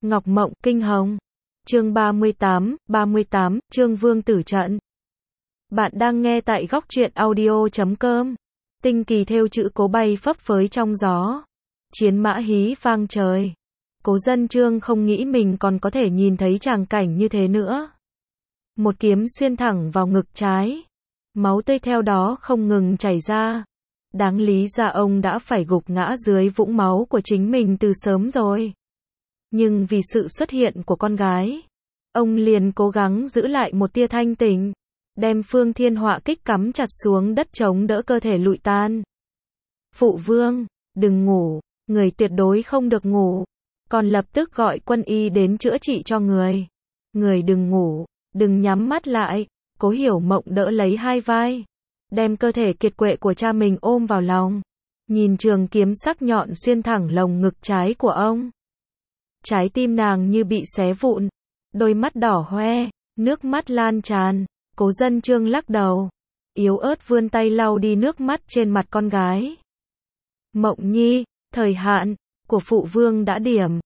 Ngọc Mộng, Kinh Hồng. Chương 38, Chương Vương Tử Trận. Bạn đang nghe tại góc truyện audio.com. Tinh kỳ thêu chữ cố bay phấp phới trong gió. Chiến mã hí vang trời. Cố Dân Trương không nghĩ mình còn có thể nhìn thấy tràng cảnh như thế nữa. Một kiếm xuyên thẳng vào ngực trái. Máu tươi theo đó không ngừng chảy ra. Đáng lý ra ông đã phải gục ngã dưới vũng máu của chính mình từ sớm rồi. Nhưng vì sự xuất hiện của con gái, ông liền cố gắng giữ lại một tia thanh tỉnh, đem Phương Thiên Họa kích cắm chặt xuống đất chống đỡ cơ thể lụi tan. Phụ vương, đừng ngủ, người tuyệt đối không được ngủ. Còn lập tức gọi quân y đến chữa trị cho người. Người đừng ngủ, đừng nhắm mắt lại. Cố Hiểu Mộng đỡ lấy hai vai, đem cơ thể kiệt quệ của cha mình ôm vào lòng, nhìn trường kiếm sắc nhọn xuyên thẳng lồng ngực trái của ông. Trái tim nàng như bị xé vụn, đôi mắt đỏ hoe, nước mắt lan tràn. Cố Dân Trương lắc đầu, yếu ớt vươn tay lau đi nước mắt trên mặt con gái. Mộng nhi, thời hạn của phụ vương đã điểm.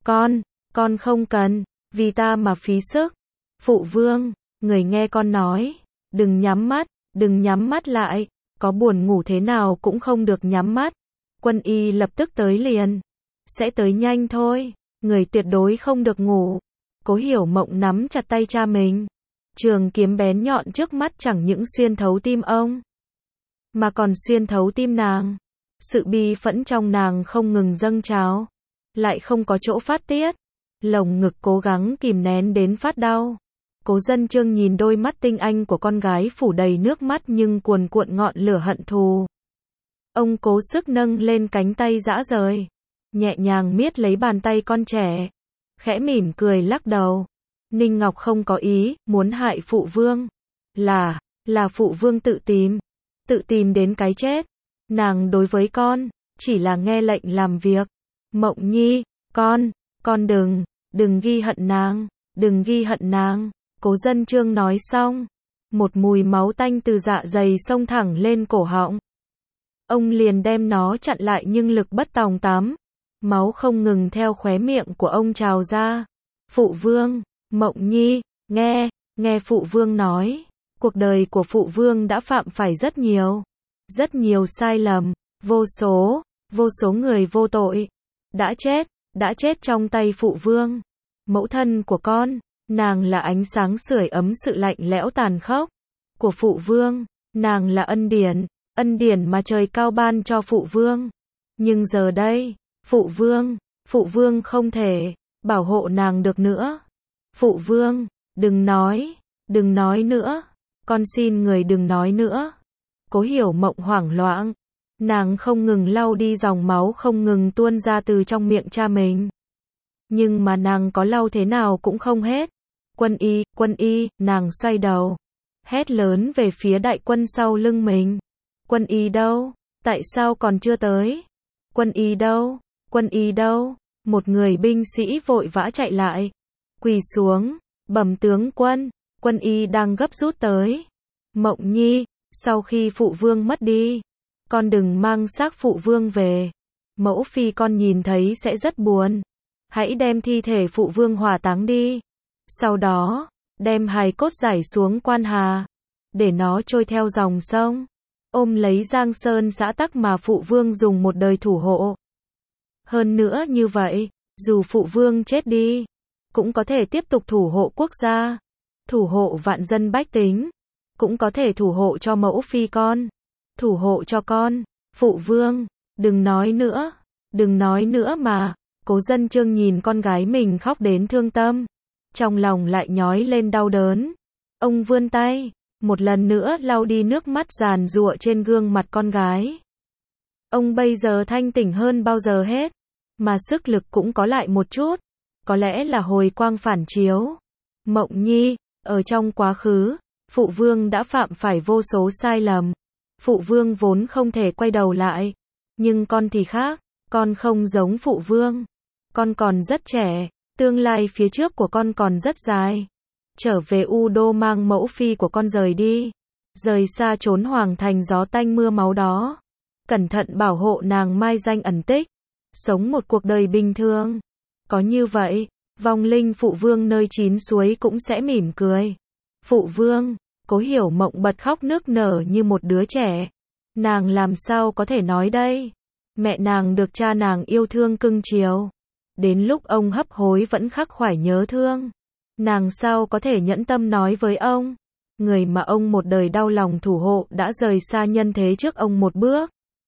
Con không cần, vì ta mà phí sức. Phụ vương, người nghe con nói, đừng nhắm mắt lại, có buồn ngủ thế nào cũng không được nhắm mắt. Quân y lập tức tới liền. Sẽ tới nhanh thôi, người tuyệt đối không được ngủ. Cố Hiểu Mộng nắm chặt tay cha mình. Trường kiếm bén nhọn trước mắt chẳng những xuyên thấu tim ông, mà còn xuyên thấu tim nàng. Sự bi phẫn trong nàng không ngừng dâng trào, lại không có chỗ phát tiết. Lồng ngực cố gắng kìm nén đến phát đau. Cố Dân Trương nhìn đôi mắt tinh anh của con gái phủ đầy nước mắt nhưng cuồn cuộn ngọn lửa hận thù. Ông cố sức nâng lên cánh tay rã rời, nhẹ nhàng miết lấy bàn tay con trẻ, khẽ mỉm cười lắc đầu. Ninh Ngọc không có ý muốn hại phụ vương, là phụ vương tự tìm đến cái chết. Nàng đối với con chỉ là nghe lệnh làm việc. Mộng nhi, con đừng ghi hận nàng. Cố Dân Trương nói xong, một mùi máu tanh từ dạ dày xông thẳng lên cổ họng. Ông liền đem nó chặn lại nhưng lực bất tòng tắm. Máu không ngừng theo khóe miệng của ông trào ra. Phụ vương, Mộng nhi, nghe phụ vương nói, cuộc đời của phụ vương đã phạm phải rất nhiều sai lầm, vô số người vô tội đã chết trong tay phụ vương. Mẫu thân của con, nàng là ánh sáng sưởi ấm sự lạnh lẽo tàn khốc của phụ vương, nàng là ân điển mà trời cao ban cho phụ vương. Nhưng giờ đây, phụ vương không thể bảo hộ nàng được nữa. Phụ vương, đừng nói nữa, con xin người đừng nói nữa. Cố Hiểu Mộng hoảng loạn, nàng không ngừng lau đi dòng máu không ngừng tuôn ra từ trong miệng cha mình. Nhưng mà nàng có lau thế nào cũng không hết. Quân y, nàng xoay đầu, hét lớn về phía đại quân sau lưng mình. Quân y đâu? Tại sao còn chưa tới? Quân y đâu? Một người binh sĩ vội vã chạy lại, quỳ xuống, bẩm tướng quân y đang gấp rút tới. Mộng nhi, sau khi phụ vương mất đi, con đừng mang xác phụ vương về. Mẫu phi con nhìn thấy sẽ rất buồn. Hãy đem thi thể phụ vương hỏa táng đi. Sau đó, đem hài cốt rải xuống Quan Hà, để nó trôi theo dòng sông, ôm lấy Giang Sơn xã tắc mà phụ vương dùng một đời thủ hộ. Hơn nữa như vậy, dù phụ vương chết đi, cũng có thể tiếp tục thủ hộ quốc gia, thủ hộ vạn dân bách tính, cũng có thể thủ hộ cho mẫu phi con, thủ hộ cho con. Phụ vương, đừng nói nữa mà. Cố Dân Trương nhìn con gái mình khóc đến thương tâm, trong lòng lại nhói lên đau đớn. Ông vươn tay, một lần nữa lau đi nước mắt giàn giụa trên gương mặt con gái. Ông bây giờ thanh tỉnh hơn bao giờ hết, mà sức lực cũng có lại một chút, có lẽ là hồi quang phản chiếu. Mộng nhi, ở trong quá khứ, phụ vương đã phạm phải vô số sai lầm. Phụ vương vốn không thể quay đầu lại, nhưng con thì khác, con không giống phụ vương. Con còn rất trẻ, tương lai phía trước của con còn rất dài. Trở về U Đô mang mẫu phi của con rời đi, rời xa chốn hoàng thành gió tanh mưa máu đó. Cẩn thận bảo hộ nàng mai danh ẩn tích, sống một cuộc đời bình thường. Có như vậy, Vong linh phụ vương nơi chín suối cũng sẽ mỉm cười. Phụ vương, Cố Hiểu Mộng bật khóc nức nở như một đứa trẻ. Nàng làm sao có thể nói đây? Mẹ nàng được cha nàng yêu thương cưng chiều. Đến lúc ông hấp hối vẫn khắc khoải nhớ thương. Nàng sao có thể nhẫn tâm nói với ông? Người mà ông một đời đau lòng thủ hộ đã rời xa nhân thế trước ông một bước.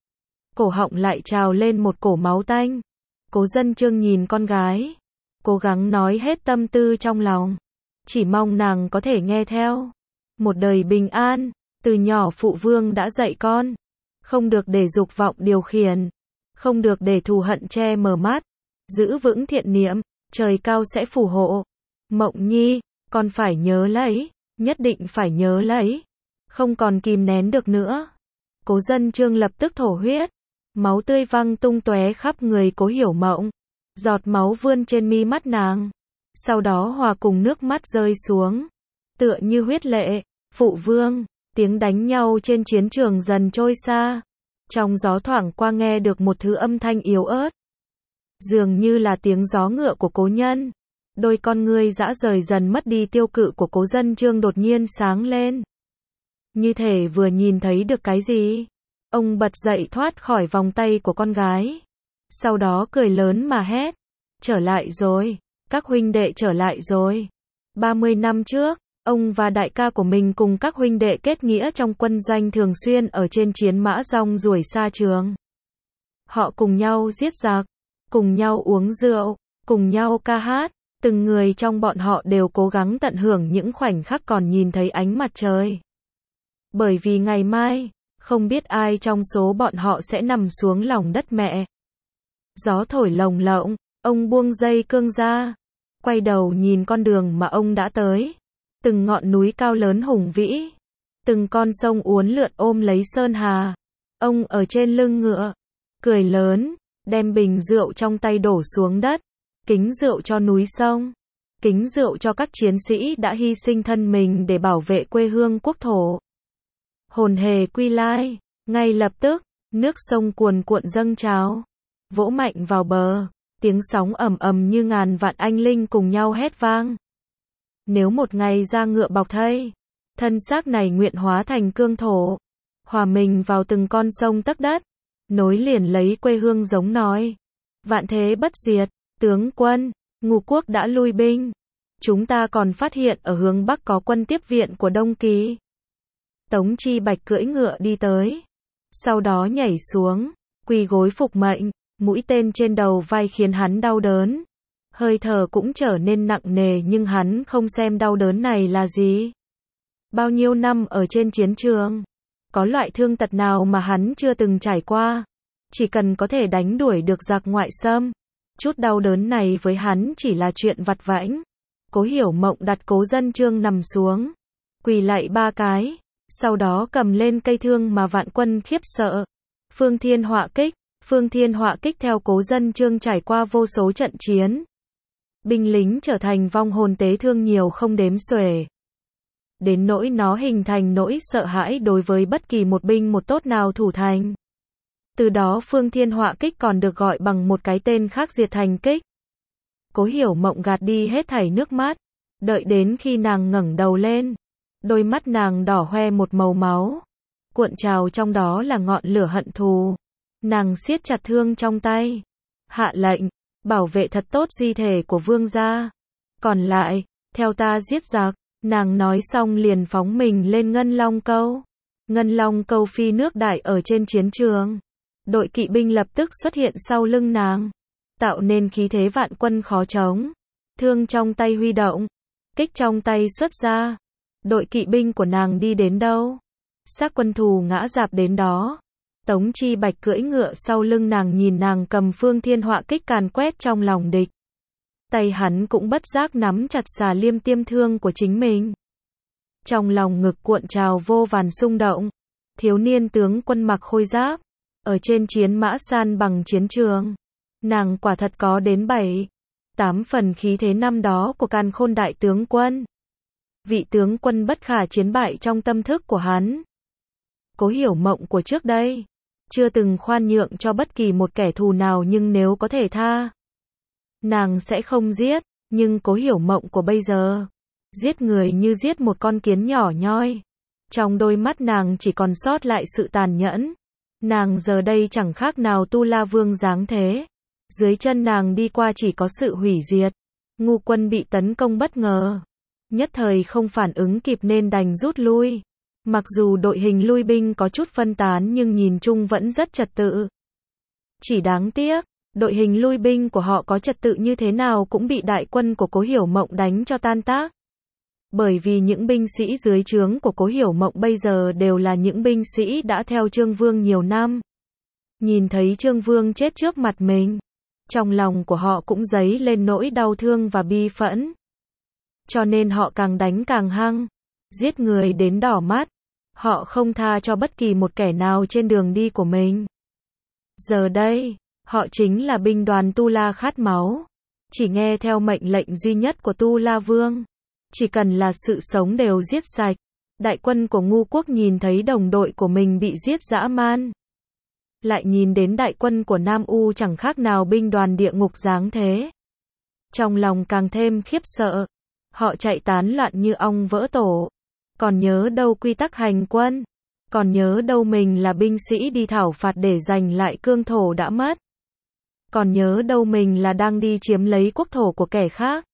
Cổ họng lại trào lên một cổ máu tanh. Cố Dân Chương nhìn con gái, cố gắng nói hết tâm tư trong lòng. Chỉ mong nàng có thể nghe theo. Một đời bình an, từ nhỏ phụ vương đã dạy con. Không được để dục vọng điều khiển. Không được để thù hận che mờ mắt. Giữ vững thiện niệm, trời cao sẽ phù hộ. Mộng Nhi, con phải nhớ lấy, nhất định phải nhớ lấy. Không còn kìm nén được nữa. Cố Dân Chương lập tức thổ huyết. Máu tươi văng tung tóe khắp người Cố Hiểu Mộng. Giọt máu vươn trên mi mắt nàng. Sau đó hòa cùng nước mắt rơi xuống. Tựa như huyết lệ. Phụ vương, tiếng đánh nhau trên chiến trường dần trôi xa. Trong gió thoảng qua nghe được một thứ âm thanh yếu ớt. Dường như là tiếng gió ngựa của cố nhân. Đôi con ngươi dã rời dần mất đi tiêu cự của Cố Dân Chương đột nhiên sáng lên. Như thể vừa nhìn thấy được cái gì. Ông bật dậy thoát khỏi vòng tay của con gái. Sau đó cười lớn mà hét. Trở lại rồi, các huynh đệ trở lại rồi. 30 năm trước, ông và đại ca của mình cùng các huynh đệ kết nghĩa trong quân doanh thường xuyên ở trên chiến mã rong ruổi xa trường. Họ cùng nhau giết giặc, cùng nhau uống rượu, cùng nhau ca hát. Từng người trong bọn họ đều cố gắng tận hưởng những khoảnh khắc còn nhìn thấy ánh mặt trời. Bởi vì ngày mai, không biết ai trong số bọn họ sẽ nằm xuống lòng đất mẹ. Gió thổi lồng lộng, ông buông dây cương ra. Quay đầu nhìn con đường mà ông đã tới. Từng ngọn núi cao lớn hùng vĩ. Từng con sông uốn lượn ôm lấy sơn hà. Ông ở trên lưng ngựa. Cười lớn, đem bình rượu trong tay đổ xuống đất. Kính rượu cho núi sông. Kính rượu cho các chiến sĩ đã hy sinh thân mình để bảo vệ quê hương quốc thổ. Hồn hề quy lai. Ngay lập tức, nước sông cuồn cuộn dâng trào. Vỗ mạnh vào bờ. Tiếng sóng ầm ầm như ngàn vạn anh linh cùng nhau hét vang. Nếu một ngày ra ngựa bọc thây, thân xác này nguyện hóa thành cương thổ. Hòa mình vào từng con sông tấc đất. Nối liền lấy quê hương giống nói. Vạn thế bất diệt. Tướng quân, Ngũ quốc đã lui binh. Chúng ta còn phát hiện ở hướng Bắc có quân tiếp viện của Đông Kỳ. Tống Chi Bạch cưỡi ngựa đi tới. Sau đó nhảy xuống, quỳ gối phục mệnh, mũi tên trên đầu vai khiến hắn đau đớn. Hơi thở cũng trở nên nặng nề nhưng hắn không xem đau đớn này là gì. Bao nhiêu năm ở trên chiến trường, có loại thương tật nào mà hắn chưa từng trải qua. Chỉ cần có thể đánh đuổi được giặc ngoại xâm. Chút đau đớn này với hắn chỉ là chuyện vặt vãnh. Cố Hiểu Mộng đặt Cố Dân Chương nằm xuống. Quỳ lạy 3 cái. Sau đó cầm lên cây thương mà vạn quân khiếp sợ. Phương Thiên Họa Kích. Phương Thiên Họa Kích theo Cố Dân Chương trải qua vô số trận chiến. Binh lính trở thành vong hồn tế thương nhiều không đếm xuể. Đến nỗi nó hình thành nỗi sợ hãi đối với bất kỳ một binh một tốt nào thủ thành. Từ đó Phương Thiên Họa Kích còn được gọi bằng một cái tên khác Diệt Thành Kích. Cố Hiểu Mộng gạt đi hết thảy nước mắt. Đợi đến khi nàng ngẩng đầu lên. Đôi mắt nàng đỏ hoe một màu máu. Cuộn trào trong đó là ngọn lửa hận thù. Nàng siết chặt thương trong tay. Hạ lệnh, bảo vệ thật tốt di thể của vương gia. Còn lại, theo ta giết giặc. Nàng nói xong liền phóng mình lên Ngân Long Câu. Ngân Long Câu phi nước đại ở trên chiến trường. Đội kỵ binh lập tức xuất hiện sau lưng nàng. Tạo nên khí thế vạn quân khó chống. Thương trong tay huy động. Kích trong tay xuất ra. Đội kỵ binh của nàng đi đến đâu? Xác quân thù ngã rạp đến đó. Tống Chi Bạch cưỡi ngựa sau lưng nàng nhìn nàng cầm Phương Thiên Họa Kích càn quét trong lòng địch. Tay hắn cũng bất giác nắm chặt xà liêm tiêm thương của chính mình. Trong lòng ngực cuộn trào vô vàn xung động. Thiếu niên tướng quân mặc khôi giáp. Ở trên chiến mã san bằng chiến trường. Nàng quả thật có đến 7-8 phần khí thế năm đó của Càn Khôn đại tướng quân. Vị tướng quân bất khả chiến bại trong tâm thức của hắn. Cố Hiểu Mộng của trước đây. Chưa từng khoan nhượng cho bất kỳ một kẻ thù nào nhưng nếu có thể tha. Nàng sẽ không giết. Nhưng Cố Hiểu Mộng của bây giờ, giết người như giết một con kiến nhỏ nhoi. Trong đôi mắt nàng chỉ còn sót lại sự tàn nhẫn. Nàng giờ đây chẳng khác nào Tu La Vương dáng thế. Dưới chân nàng đi qua chỉ có sự hủy diệt. Ngu Quân bị tấn công bất ngờ. Nhất thời không phản ứng kịp nên đành rút lui. Mặc dù đội hình lui binh có chút phân tán nhưng nhìn chung vẫn rất trật tự. Chỉ đáng tiếc, đội hình lui binh của họ có trật tự như thế nào cũng bị đại quân của Cố Hiểu Mộng đánh cho tan tác. Bởi vì những binh sĩ dưới trướng của Cố Hiểu Mộng bây giờ đều là những binh sĩ đã theo Trương Vương nhiều năm. Nhìn thấy Trương Vương chết trước mặt mình, trong lòng của họ cũng dấy lên nỗi đau thương và bi phẫn. Cho nên họ càng đánh càng hăng, giết người đến đỏ mắt. Họ không tha cho bất kỳ một kẻ nào trên đường đi của mình. Giờ đây, họ chính là binh đoàn Tu La khát máu. Chỉ nghe theo mệnh lệnh duy nhất của Tu La Vương. Chỉ cần là sự sống đều giết sạch. Đại quân của Ngu Quốc nhìn thấy đồng đội của mình bị giết dã man. Lại nhìn đến đại quân của Nam U chẳng khác nào binh đoàn địa ngục dáng thế. Trong lòng càng thêm khiếp sợ. Họ chạy tán loạn như ong vỡ tổ. Còn nhớ đâu quy tắc hành quân. Còn nhớ đâu mình là binh sĩ đi thảo phạt để giành lại cương thổ đã mất. Còn nhớ đâu mình là đang đi chiếm lấy quốc thổ của kẻ khác.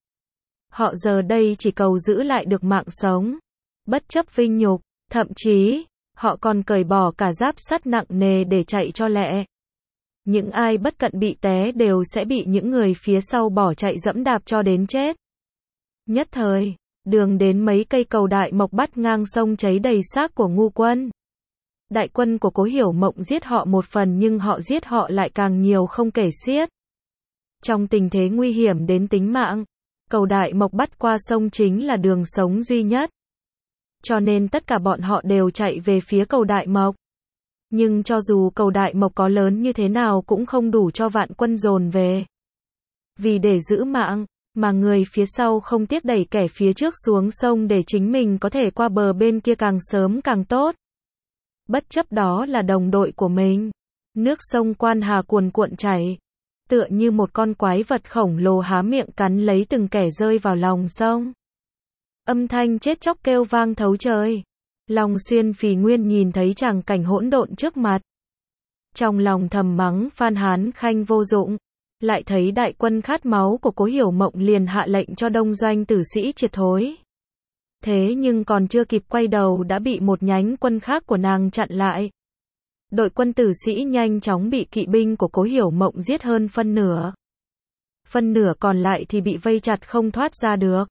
Họ giờ đây chỉ cầu giữ lại được mạng sống. Bất chấp vinh nhục, thậm chí, họ còn cởi bỏ cả giáp sắt nặng nề để chạy cho lẹ. Những ai bất cận bị té đều sẽ bị những người phía sau bỏ chạy dẫm đạp cho đến chết. Nhất thời, đường đến mấy cây cầu Đại Mộc bắt ngang sông cháy đầy xác của Ngu Quân. Đại quân của Cố Hiểu Mộng giết họ một phần nhưng họ giết họ lại càng nhiều không kể xiết. Trong tình thế nguy hiểm đến tính mạng, cầu Đại Mộc bắt qua sông chính là đường sống duy nhất. Cho nên tất cả bọn họ đều chạy về phía cầu Đại Mộc. Nhưng cho dù cầu Đại Mộc có lớn như thế nào cũng không đủ cho vạn quân dồn về. Vì để giữ mạng, mà người phía sau không tiếc đẩy kẻ phía trước xuống sông để chính mình có thể qua bờ bên kia càng sớm càng tốt. Bất chấp đó là đồng đội của mình. Nước sông Quan Hà cuồn cuộn chảy. Tựa như một con quái vật khổng lồ há miệng cắn lấy từng kẻ rơi vào lòng sông. Âm thanh chết chóc kêu vang thấu trời. Long Xuyên Phì Nguyên nhìn thấy tràng cảnh hỗn độn trước mặt. Trong lòng thầm mắng Phan Hán Khanh vô dụng. Lại thấy đại quân khát máu của Cố Hiểu Mộng liền hạ lệnh cho đông doanh tử sĩ triệt thối. Thế nhưng còn chưa kịp quay đầu đã bị một nhánh quân khác của nàng chặn lại. Đội quân tử sĩ nhanh chóng bị kỵ binh của Cố Hiểu Mộng giết hơn phân nửa. Phân nửa còn lại thì bị vây chặt không thoát ra được.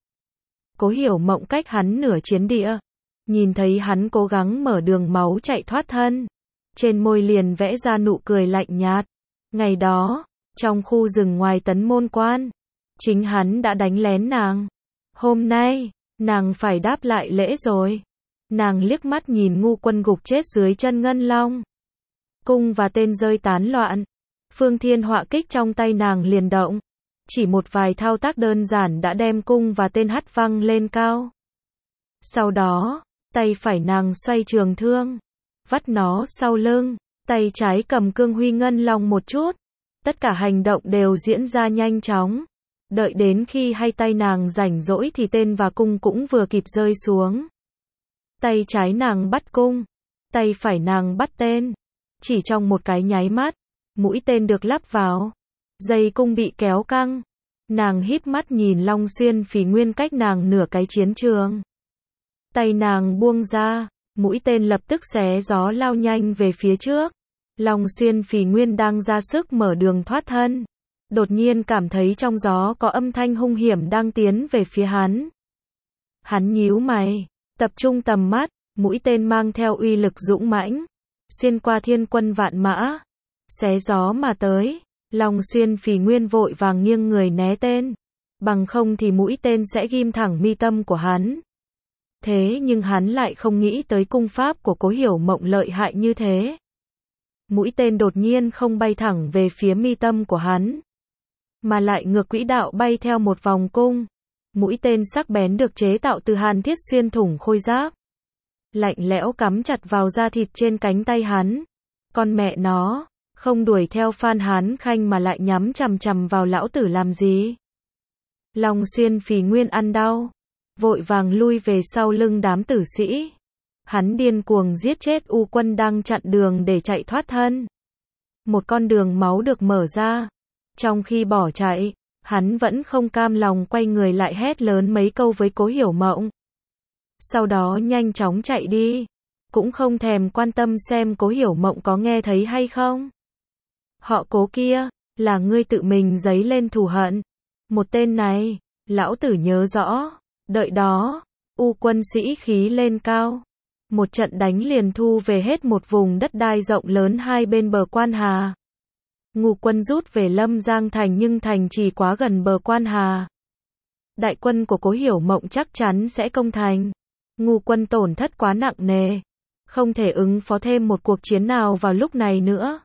Cố Hiểu Mộng cách hắn nửa chiến địa. Nhìn thấy hắn cố gắng mở đường máu chạy thoát thân. Trên môi liền vẽ ra nụ cười lạnh nhạt. Ngày đó, trong khu rừng ngoài Tấn Môn Quan, chính hắn đã đánh lén nàng. Hôm nay, nàng phải đáp lại lễ rồi. Nàng liếc mắt nhìn Ngu Quân gục chết dưới chân Ngân Long. Cung và tên rơi tán loạn. Phương Thiên Họa kích trong tay nàng liền động. Chỉ một vài thao tác đơn giản đã đem cung và tên hất văng lên cao. Sau đó, tay phải nàng xoay trường thương, vắt nó sau lưng, tay trái cầm cương huy Ngân Long một chút. Tất cả hành động đều diễn ra nhanh chóng. Đợi đến khi hai tay nàng rảnh rỗi thì tên và cung cũng vừa kịp rơi xuống. Tay trái nàng bắt cung, tay phải nàng bắt tên. Chỉ trong một cái nháy mắt, mũi tên được lắp vào. Dây cung bị kéo căng. Nàng híp mắt nhìn Long Xuyên Phì Nguyên cách nàng nửa cái chiến trường. Tay nàng buông ra, mũi tên lập tức xé gió lao nhanh về phía trước. Long Xuyên Phì Nguyên đang ra sức mở đường thoát thân. Đột nhiên cảm thấy trong gió có âm thanh hung hiểm đang tiến về phía hắn. Hắn nhíu mày, tập trung tầm mắt, mũi tên mang theo uy lực dũng mãnh, xuyên qua thiên quân vạn mã, xé gió mà tới. Long Xuyên Phì Nguyên vội vàng nghiêng người né tên, bằng không thì mũi tên sẽ ghim thẳng mi tâm của hắn. Thế nhưng hắn lại không nghĩ tới cung pháp của Cố Hiểu Mộng lợi hại như thế. Mũi tên đột nhiên không bay thẳng về phía mi tâm của hắn, mà lại ngược quỹ đạo bay theo một vòng cung. Mũi tên sắc bén được chế tạo từ hàn thiết xuyên thủng khôi giáp, lạnh lẽo cắm chặt vào da thịt trên cánh tay hắn. Con mẹ nó, không đuổi theo Phan Hán Khanh mà lại nhắm chằm chằm vào lão tử làm gì? Long Xuyên phì nguyên ăn đau, vội vàng lui về sau lưng đám tử sĩ. Hắn điên cuồng giết chết U Quân đang chặn đường để chạy thoát thân. Một con đường máu được mở ra. Trong khi bỏ chạy, hắn vẫn không cam lòng quay người lại hét lớn mấy câu với Cố Hiểu Mộng. Sau đó nhanh chóng chạy đi, cũng không thèm quan tâm xem Cố Hiểu Mộng có nghe thấy hay không. Họ Cố kia, là ngươi tự mình giấy lên thù hận. Một tên này, lão tử nhớ rõ, đợi đó, U Quân sĩ khí lên cao. Một trận đánh liền thu về hết một vùng đất đai rộng lớn hai bên bờ Quan Hà. Ngũ quân rút về Lâm Giang thành nhưng thành trì quá gần bờ Quan Hà. Đại quân của Cố Hiểu Mộng chắc chắn sẽ công thành. Ngũ quân tổn thất quá nặng nề, không thể ứng phó thêm một cuộc chiến nào vào lúc này nữa.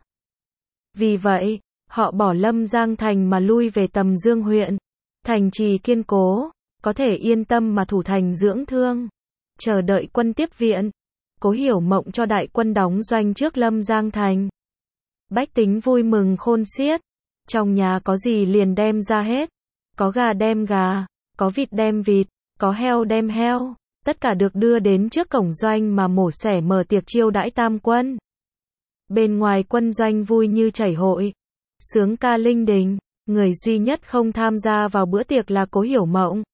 Vì vậy, họ bỏ Lâm Giang thành mà lui về Tầm Dương huyện. Thành trì kiên cố, có thể yên tâm mà thủ thành dưỡng thương, chờ đợi quân tiếp viện. Cố Hiểu Mộng cho đại quân đóng doanh trước Lâm Giang thành. Bách tính vui mừng khôn xiết, trong nhà có gì liền đem ra hết. Có gà đem gà, có vịt đem vịt, có heo đem heo, tất cả được đưa đến trước cổng doanh mà mổ xẻ mở tiệc chiêu đãi tam quân. Bên ngoài quân doanh vui như chảy hội, sướng ca linh đình, người duy nhất không tham gia vào bữa tiệc là Cố Hiểu Mộng.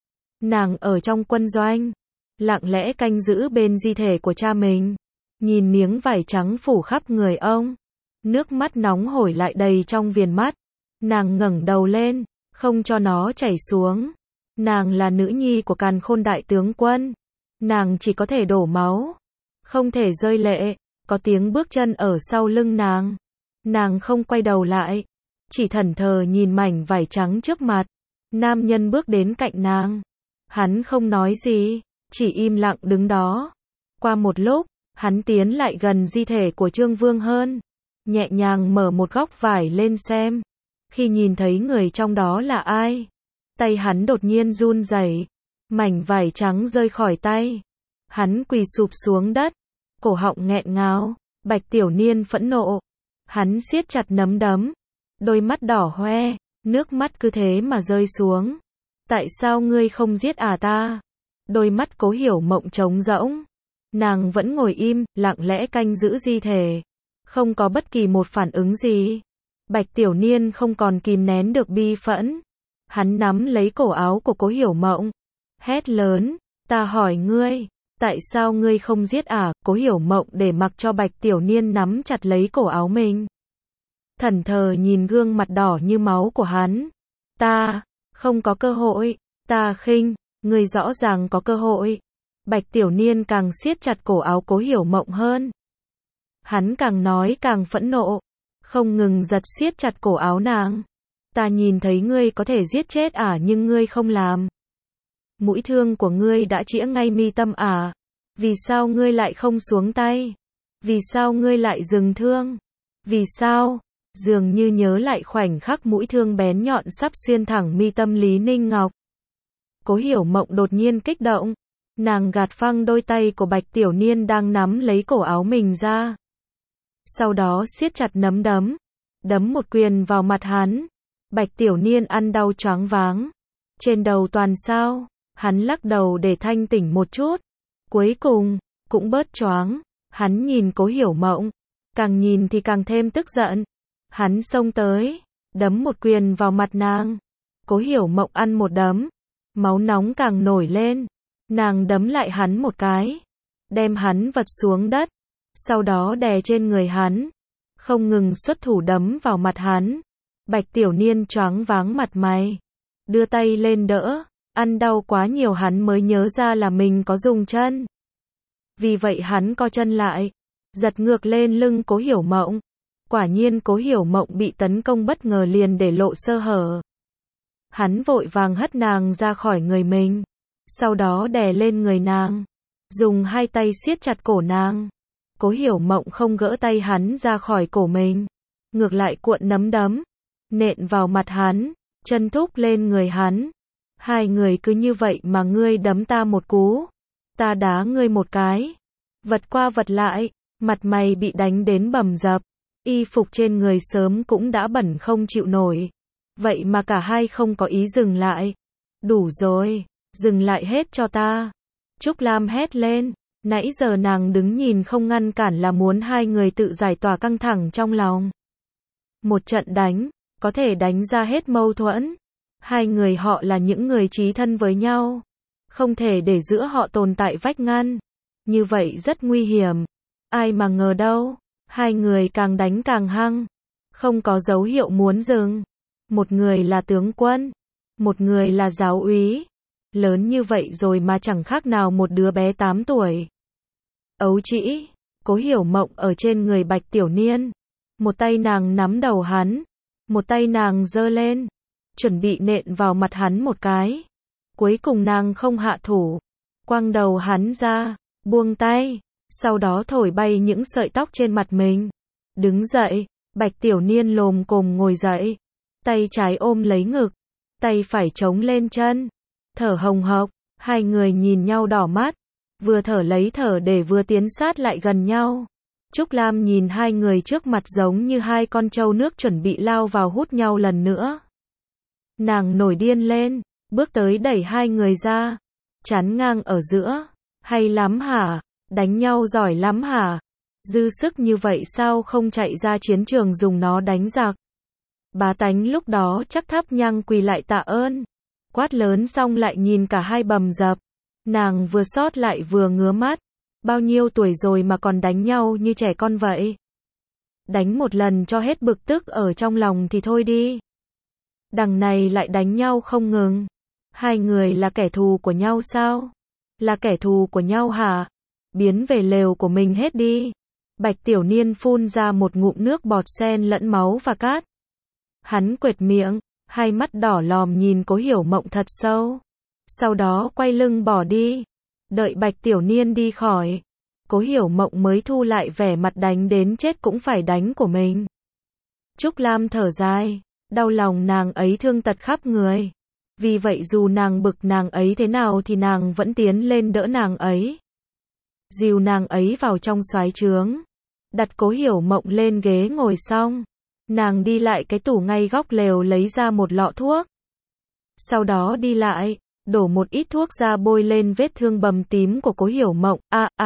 Nàng ở trong quân doanh, lặng lẽ canh giữ bên di thể của cha mình, nhìn miếng vải trắng phủ khắp người ông, nước mắt nóng hổi lại đầy trong viền mắt. Nàng ngẩng đầu lên, không cho nó chảy xuống. Nàng là nữ nhi của Càn Khôn đại tướng quân, nàng chỉ có thể đổ máu, không thể rơi lệ. Có tiếng bước chân ở sau lưng nàng. Nàng không quay đầu lại, chỉ thẫn thờ nhìn mảnh vải trắng trước mặt. Nam nhân bước đến cạnh nàng. Hắn không nói gì, chỉ im lặng đứng đó. Qua một lúc, hắn tiến lại gần di thể của Trương Vương hơn, nhẹ nhàng mở một góc vải lên xem. Khi nhìn thấy người trong đó là ai, tay hắn đột nhiên run rẩy, mảnh vải trắng rơi khỏi tay. Hắn quỳ sụp xuống đất, cổ họng nghẹn ngào. Bạch Tiểu Niên phẫn nộ, hắn siết chặt nắm đấm, đôi mắt đỏ hoe, nước mắt cứ thế mà rơi xuống. Tại sao ngươi không giết ta? Đôi mắt Cố Hiểu Mộng trống rỗng, nàng vẫn ngồi im, lặng lẽ canh giữ di thể, không có bất kỳ một phản ứng gì. Bạch Tiểu Niên không còn kìm nén được bi phẫn, hắn nắm lấy cổ áo của Cố Hiểu Mộng, hét lớn, ta hỏi ngươi, tại sao ngươi không giết Cố Hiểu Mộng để mặc cho Bạch Tiểu Niên nắm chặt lấy cổ áo mình. Thẫn thờ nhìn gương mặt đỏ như máu của hắn. Ta không có cơ hội, ta khinh, ngươi rõ ràng có cơ hội. Bạch Tiểu Niên càng siết chặt cổ áo Cố Hiểu Mộng hơn. Hắn càng nói càng phẫn nộ, không ngừng giật siết chặt cổ áo nàng. Ta nhìn thấy ngươi có thể giết chết nhưng ngươi không làm. Mũi thương của ngươi đã chĩa ngay mi tâm vì sao ngươi lại không xuống tay? Vì sao ngươi lại dừng thương? Vì sao? Dường như nhớ lại khoảnh khắc mũi thương bén nhọn sắp xuyên thẳng mi tâm Lý Ninh Ngọc. Cố Hiểu Mộng đột nhiên kích động, nàng gạt phăng đôi tay của Bạch Tiểu Niên đang nắm lấy cổ áo mình ra. Sau đó siết chặt nắm đấm, đấm một quyền vào mặt hắn. Bạch Tiểu Niên ăn đau choáng váng, trên đầu toàn sao. Hắn lắc đầu để thanh tỉnh một chút, cuối cùng cũng bớt choáng. Hắn nhìn Cố Hiểu Mộng, càng nhìn thì càng thêm tức giận. Hắn xông tới, đấm một quyền vào mặt nàng. Cố Hiểu Mộng ăn một đấm, máu nóng càng nổi lên. Nàng đấm lại hắn một cái, đem hắn vật xuống đất, sau đó đè trên người hắn, không ngừng xuất thủ đấm vào mặt hắn. Bạch Tiểu Niên choáng váng mặt mày, đưa tay lên đỡ. Ăn đau quá nhiều hắn mới nhớ ra là mình có dùng chân. Vì vậy hắn co chân lại, giật ngược lên lưng Cố Hiểu Mộng. Quả nhiên Cố Hiểu Mộng bị tấn công bất ngờ liền để lộ sơ hở. Hắn vội vàng hất nàng ra khỏi người mình, sau đó đè lên người nàng, dùng hai tay siết chặt cổ nàng. Cố Hiểu Mộng không gỡ tay hắn ra khỏi cổ mình, ngược lại cuộn nắm đấm, nện vào mặt hắn, chân thúc lên người hắn. Hai người cứ như vậy mà ngươi đấm ta một cú, ta đá ngươi một cái. Vật qua vật lại, mặt mày bị đánh đến bầm dập, y phục trên người sớm cũng đã bẩn không chịu nổi. Vậy mà cả hai không có ý dừng lại, Đủ rồi, dừng lại hết cho ta. Trúc Lam hét lên, nãy giờ nàng đứng nhìn không ngăn cản là muốn hai người tự giải tỏa căng thẳng trong lòng. Một trận đánh, có thể đánh ra hết mâu thuẫn. Hai người họ là những người chí thân với nhau. Không thể để giữa họ tồn tại vách ngăn. Như vậy rất nguy hiểm. Ai mà ngờ đâu, hai người càng đánh càng hăng. Không có dấu hiệu muốn dừng. Một người là tướng quân, một người là giáo úy. Lớn như vậy rồi mà chẳng khác nào một đứa bé 8 tuổi. Ấu trĩ, Cố Hiểu Mộng ở trên người Bạch Tiểu Niên. Một tay nàng nắm đầu hắn, một tay nàng giơ lên, chuẩn bị nện vào mặt hắn một cái. Cuối cùng nàng không hạ thủ, quăng đầu hắn ra, buông tay, sau đó thổi bay những sợi tóc trên mặt mình. Đứng dậy, Bạch Tiểu Niên lồm cồm ngồi dậy, tay trái ôm lấy ngực, tay phải chống lên chân, thở hồng hộc. Hai người nhìn nhau đỏ mắt, vừa thở lấy thở để vừa tiến sát lại gần nhau. Trúc Lam nhìn hai người trước mặt giống như hai con trâu nước chuẩn bị lao vào hút nhau lần nữa. Nàng nổi điên lên, bước tới đẩy hai người ra, chắn ngang ở giữa. Hay lắm hả? Đánh nhau giỏi lắm hả? Dư sức như vậy sao không chạy ra chiến trường dùng nó đánh giặc? Bá tánh lúc đó chắc thắp nhang quỳ lại tạ ơn. Quát lớn xong lại nhìn cả hai bầm dập. Nàng vừa xót lại vừa ngứa mắt. Bao nhiêu tuổi rồi mà còn đánh nhau như trẻ con vậy? Đánh một lần cho hết bực tức ở trong lòng thì thôi đi. Đằng này lại đánh nhau không ngừng. Hai người là kẻ thù của nhau sao? Là kẻ thù của nhau hả? Biến về lều của mình hết đi. Bạch Tiểu Niên phun ra một ngụm nước bọt xen lẫn máu và cát. Hắn quệt miệng, hai mắt đỏ lòm nhìn Cố Hiểu Mộng thật sâu. Sau đó quay lưng bỏ đi. Đợi Bạch Tiểu Niên đi khỏi, Cố Hiểu Mộng mới thu lại vẻ mặt đánh đến chết cũng phải đánh của mình. Trúc Lam thở dài, đau lòng nàng ấy thương tật khắp người. Vì vậy dù nàng bực nàng ấy thế nào thì nàng vẫn tiến lên đỡ nàng ấy. Dìu nàng ấy vào trong xoáy trướng. Đặt Cố Hiểu Mộng lên ghế ngồi xong. Nàng đi lại cái tủ ngay góc lều lấy ra một lọ thuốc. Sau đó đi lại, đổ một ít thuốc ra bôi lên vết thương bầm tím của Cố Hiểu Mộng.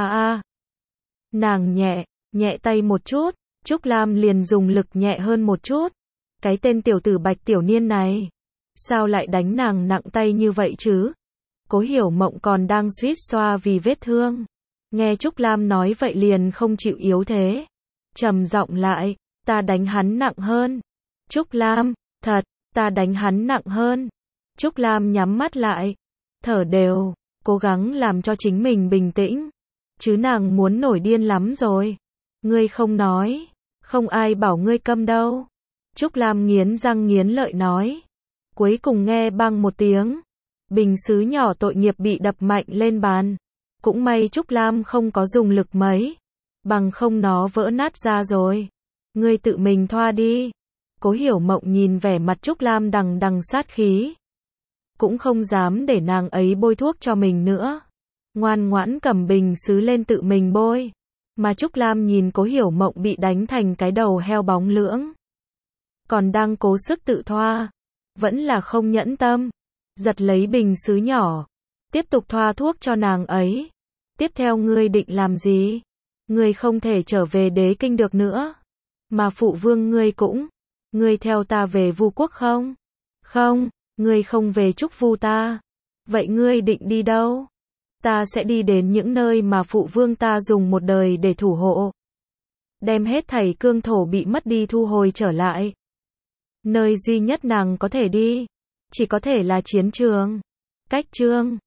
Nàng nhẹ tay một chút, Trúc Lam liền dùng lực nhẹ hơn một chút. Cái tên tiểu tử Bạch Tiểu Niên này, sao lại đánh nàng nặng tay như vậy chứ? Cố Hiểu Mộng còn đang suýt xoa vì vết thương. Nghe Trúc Lam nói vậy liền không chịu yếu thế. Trầm giọng lại, ta đánh hắn nặng hơn. Trúc Lam, thật, ta đánh hắn nặng hơn. Trúc Lam nhắm mắt lại, thở đều, cố gắng làm cho chính mình bình tĩnh. Chứ nàng muốn nổi điên lắm rồi. Ngươi không nói, không ai bảo ngươi câm đâu. Trúc Lam nghiến răng nghiến lợi nói. Cuối cùng nghe bang một tiếng, bình sứ nhỏ tội nghiệp bị đập mạnh lên bàn. Cũng may Trúc Lam không có dùng lực mấy, bằng không nó vỡ nát ra rồi. Ngươi tự mình thoa đi. Cố Hiểu Mộng nhìn vẻ mặt Trúc Lam đằng đằng sát khí, cũng không dám để nàng ấy bôi thuốc cho mình nữa. Ngoan ngoãn cầm bình sứ lên tự mình bôi. Mà Trúc Lam nhìn Cố Hiểu Mộng bị đánh thành cái đầu heo bóng lưỡng, còn đang cố sức tự thoa, vẫn là không nhẫn tâm. Giật lấy bình sứ nhỏ, tiếp tục thoa thuốc cho nàng ấy. Tiếp theo ngươi định làm gì? Ngươi không thể trở về đế kinh được nữa. Mà phụ vương ngươi cũng. Ngươi theo ta về Vu quốc không? Không, ngươi không về chúc Vu ta. Vậy ngươi định đi đâu? Ta sẽ đi đến những nơi mà phụ vương ta dùng một đời để thủ hộ. Đem hết thảy cương thổ bị mất đi thu hồi trở lại. Nơi duy nhất nàng có thể đi, chỉ có thể là chiến trường. Cách chương